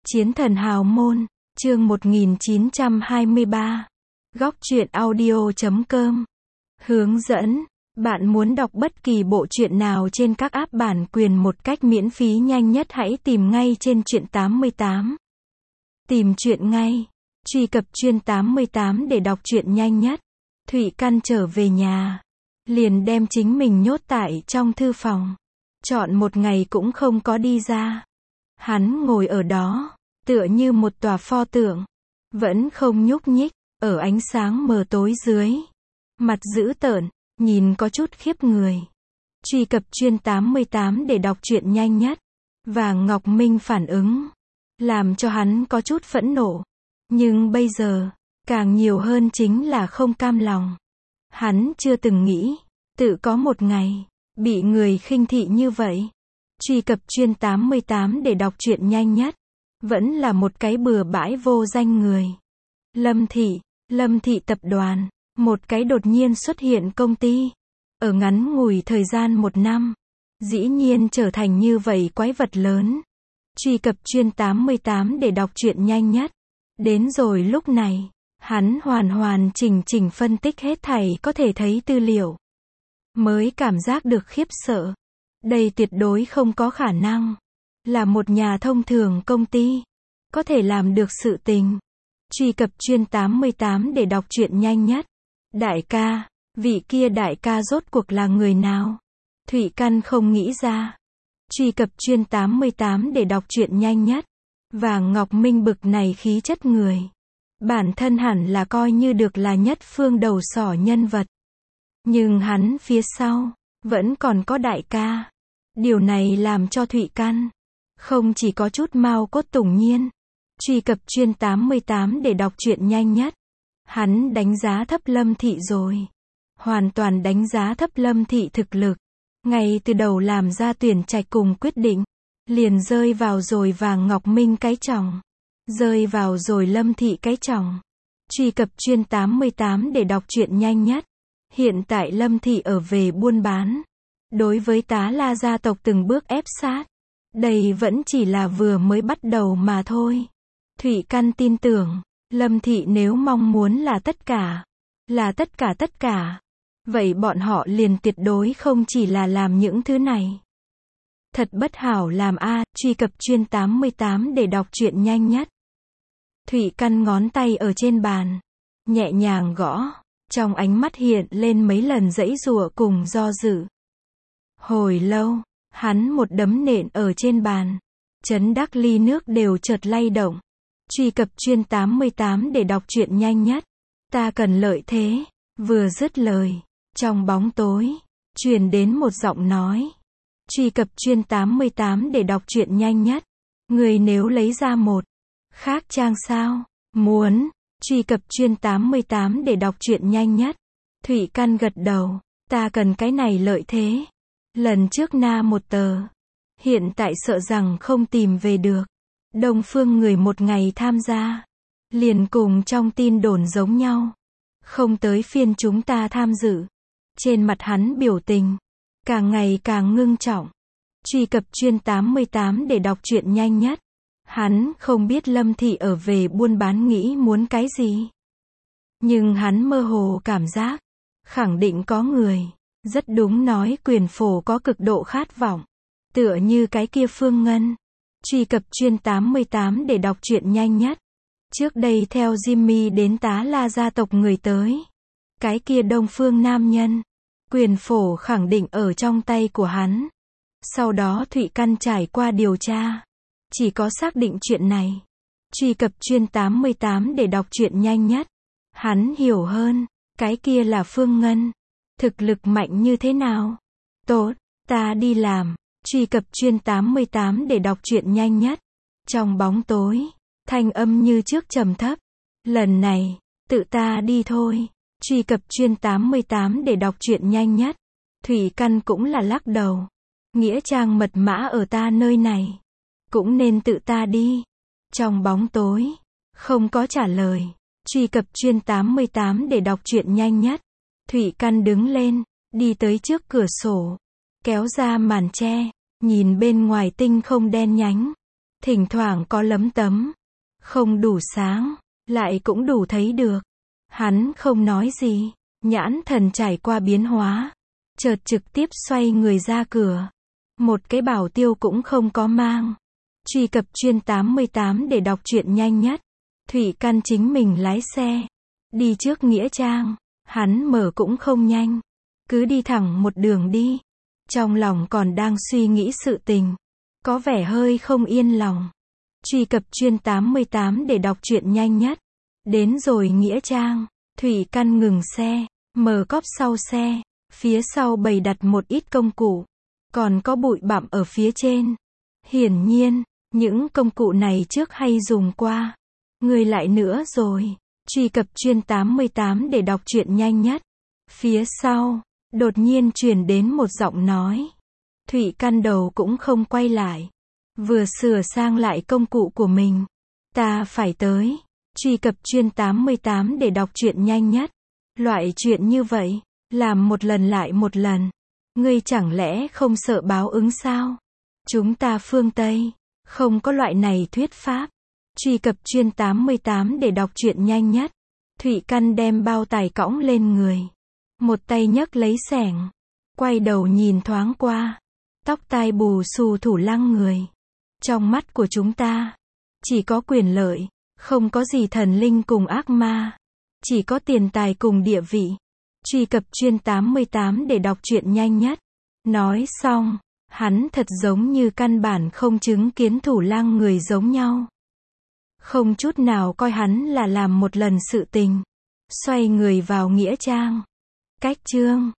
Chiến thần hào môn, chương 1923. Góc truyện audio.com. Hướng dẫn. Bạn muốn đọc bất kỳ bộ truyện nào trên các app bản quyền một cách miễn phí nhanh nhất, hãy tìm ngay trên Truyện 88. Tìm truyện ngay. Truy cập Truyện 88 để đọc truyện nhanh nhất. Thụy Căn trở về nhà, liền đem chính mình nhốt tại trong thư phòng. Trọn một ngày cũng không có đi ra. Hắn ngồi ở đó, tựa như một tòa pho tượng, vẫn không nhúc nhích, ở ánh sáng mờ tối dưới. Mặt dữ tợn, nhìn có chút khiếp người. Truy cập Truyện 88 để đọc truyện nhanh nhất. Và Ngọc Minh phản ứng, làm cho hắn có chút phẫn nộ. Nhưng bây giờ, càng nhiều hơn chính là không cam lòng. Hắn chưa từng nghĩ, tự có một ngày, bị người khinh thị như vậy. Truy cập Truyện 88 để đọc truyện nhanh nhất. Vẫn là một cái bừa bãi vô danh người. Lâm Thị tập đoàn, một cái đột nhiên xuất hiện công ty. Ở ngắn ngủi thời gian 1 năm, dĩ nhiên trở thành như vậy quái vật lớn. Truy cập Truyện 88 để đọc truyện nhanh nhất. Đến rồi lúc này, hắn hoàn chỉnh phân tích hết thảy có thể thấy tư liệu, mới cảm giác được khiếp sợ. Đây tuyệt đối không có khả năng là một nhà thông thường công ty có thể làm được sự tình. Truy cập Truyện 88 để đọc truyện nhanh nhất. Đại ca, vị kia đại ca rốt cuộc là người nào? Thụy Căn không nghĩ ra. Truy cập Truyện 88 để đọc truyện nhanh nhất. Và Ngọc Minh bực này khí chất người, bản thân hẳn là coi như được là nhất phương đầu sỏ nhân vật. Nhưng hắn phía sau, vẫn còn có đại ca. Điều này làm cho Thụy Căn không chỉ có chút mau cốt tủng nhiên. Truy cập Truyện 88 để đọc truyện nhanh nhất. Hắn đánh giá thấp Lâm Thị rồi. Hoàn toàn đánh giá thấp Lâm Thị thực lực. Ngay từ đầu làm ra tuyển trạch cùng quyết định, liền rơi vào rồi và Ngọc Minh cái chồng, rơi vào rồi Lâm Thị cái chồng. Truy cập Truyện 88 để đọc truyện nhanh nhất. Hiện tại Lâm Thị ở về buôn bán, đối với Tá La gia tộc từng bước ép sát. Đây vẫn chỉ là vừa mới bắt đầu mà thôi. Thụy Căn tin tưởng, Lâm Thị nếu mong muốn là tất cả, vậy bọn họ liền tuyệt đối không chỉ là làm những thứ này. Thật bất hảo làm a. Truy cập Truyện 88 để đọc truyện nhanh nhất. Thụy Căn ngón tay ở trên bàn, nhẹ nhàng gõ, trong ánh mắt hiện lên mấy lần giãy giụa cùng do dự. Hồi lâu, hắn một đấm nện ở trên bàn, chấn đắc ly nước đều chợt lay động. Truy cập Truyện 88 để đọc truyện nhanh nhất. Ta cần lợi thế. Vừa dứt lời, trong bóng tối truyền đến một giọng nói. Truy cập Truyện 88 để đọc truyện nhanh nhất. Người nếu lấy ra một khác trang sao? Muốn. Truy cập Truyện 88 để đọc truyện nhanh nhất. Thụy Căn gật đầu. Ta cần cái này lợi thế. Lần trước na một tờ, hiện tại sợ rằng không tìm về được. Đông phương người một ngày tham gia, liền cùng trong tin đồn giống nhau. Không tới phiên chúng ta tham dự. Trên mặt hắn biểu tình càng ngày càng ngưng trọng. Truy cập Truyện 88 để đọc truyện nhanh nhất. Hắn không biết Lâm Thị ở về buôn bán nghĩ muốn cái gì, nhưng hắn mơ hồ cảm giác, khẳng định có người, rất đúng nói quyền phổ có cực độ khát vọng, tựa như cái kia Phương Ngân. Truy cập Truyện 88 để đọc truyện nhanh nhất. Trước đây theo Jimmy đến Tá La gia tộc người tới, cái kia Đông Phương nam nhân, quyền phổ khẳng định ở trong tay của hắn. Sau đó Thụy Căn trải qua điều tra, chỉ có xác định chuyện này. Truy cập Truyện 88 để đọc truyện nhanh nhất. Hắn hiểu hơn, cái kia là Phương Ngân, thực lực mạnh như thế nào. Tốt, ta đi làm. Truy cập Truyện 88 để đọc truyện nhanh nhất. Trong bóng tối, thanh âm như trước trầm thấp. Lần này, tự ta đi thôi. Truy cập Truyện 88 để đọc truyện nhanh nhất. Thụy Căn cũng là lắc đầu. Nghĩa trang mật mã ở ta nơi này, cũng nên tự ta đi. Trong bóng tối, không có trả lời. Truy cập Truyện 88 để đọc truyện nhanh nhất. Thụy Căn đứng lên, đi tới trước cửa sổ, kéo ra màn che, nhìn bên ngoài tinh không đen nhánh. Thỉnh thoảng có lấm tấm. Không đủ sáng, lại cũng đủ thấy được. Hắn không nói gì. Nhãn thần trải qua biến hóa. Chợt trực tiếp xoay người ra cửa. Một cái bảo tiêu cũng không có mang. Truy cập chuyên 88 để đọc truyện nhanh nhất. Thủy Căn chính mình lái xe. Đi trước nghĩa trang. Hắn mở cũng không nhanh. Cứ đi thẳng một đường đi. Trong lòng còn đang suy nghĩ sự tình. Có vẻ hơi không yên lòng. Truy cập chuyên 88 để đọc truyện nhanh nhất. Đến rồi nghĩa trang. Thủy Căn ngừng xe. Mở cốp sau xe. Phía sau bày đặt một ít công cụ. Còn có bụi bặm ở phía trên. Hiển nhiên, những công cụ này trước hay dùng qua. Người lại nữa rồi. Truy cập chuyên 88 để đọc truyện nhanh nhất. Phía sau, đột nhiên truyền đến một giọng nói. Thủy Căn đầu cũng không quay lại. Vừa sửa sang lại công cụ của mình. Ta phải tới. Truy cập chuyên 88 để đọc truyện nhanh nhất. Loại chuyện như vậy, làm một lần lại một lần. Ngươi chẳng lẽ không sợ báo ứng sao? Chúng ta phương Tây, không có loại này thuyết pháp. Truy cập chuyên 88 để đọc truyện nhanh nhất. Thủy Căn đem bao tải cõng lên người. Một tay nhấc lấy xẻng. Quay đầu nhìn thoáng qua. Tóc tai bù xù Thủ Lăng người. Trong mắt của chúng ta, chỉ có quyền lợi, không có gì thần linh cùng ác ma. Chỉ có tiền tài cùng địa vị. Truy cập chuyên 88 để đọc truyện nhanh nhất. Nói xong, hắn thật giống như căn bản không chứng kiến Thủ Lăng người giống nhau. Không chút nào coi hắn là làm một lần sự tình. Xoay người vào nghĩa trang. Cách chương